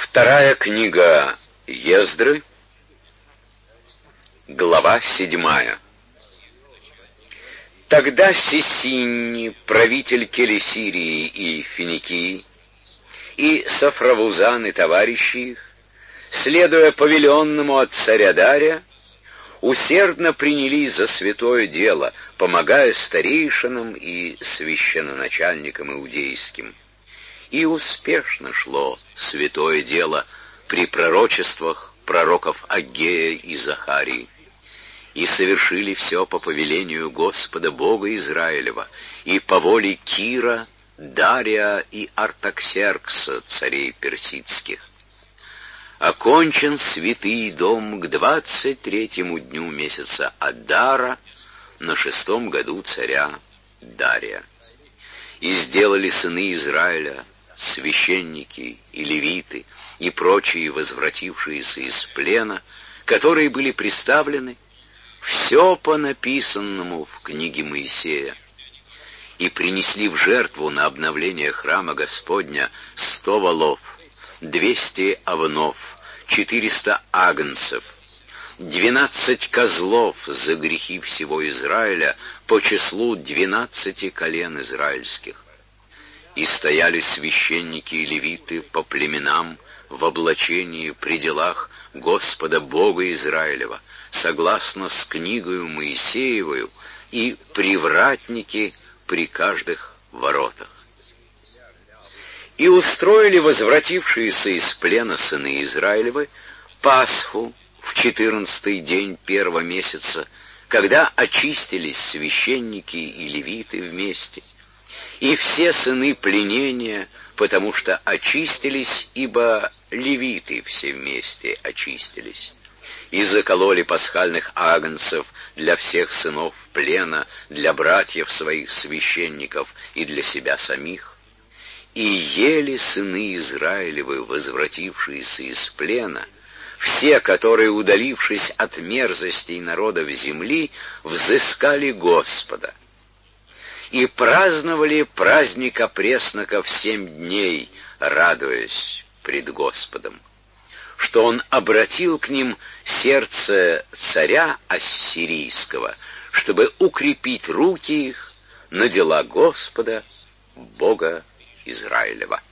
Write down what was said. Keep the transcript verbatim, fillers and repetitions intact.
Вторая книга Ездры, глава седьмая. Тогда Сисинни, правитель Келесирии и Финикии, и Сафравузан и товарищи их, следуя повеленному от царя Дария, усердно принялись за святое дело, помогая старейшинам и священноначальникам иудейским. И успешно шло святое дело при пророчествах пророков Аггея и Захарии. И совершили все по повелению Господа Бога Израилева и по воле Кира, Дария и Артаксеркса, царей персидских. Окончен святый дом к двадцать третьему дню месяца Адара на шестом году царя Дария. И сделали сыны Израиля, священники и левиты и прочие возвратившиеся из плена, которые были приставлены, все по написанному в книге Моисея, и принесли в жертву на обновление храма Господня сто волов, двести овнов, четыреста агнцев, двенадцать козлов за грехи всего Израиля по числу двенадцати колен израильских. И стояли священники и левиты по племенам в облачении при делах Господа Бога Израилева, согласно с книгою Моисеевою, и привратники при каждых воротах. И устроили возвратившиеся из плена сыны Израилевы Пасху в четырнадцатый день первого месяца, когда очистились священники и левиты вместе, и все сыны пленения, потому что очистились, ибо левиты все вместе очистились, и закололи пасхальных агнцев для всех сынов плена, для братьев своих священников и для себя самих. И ели сыны Израилевы, возвратившиеся из плена, все, которые, удалившись от мерзостей народов земли, взыскали Господа. И праздновали праздник опресноков семь дней, радуясь пред Господом, что он обратил к ним сердце царя ассирийского, чтобы укрепить руки их на дела Господа, Бога Израилева.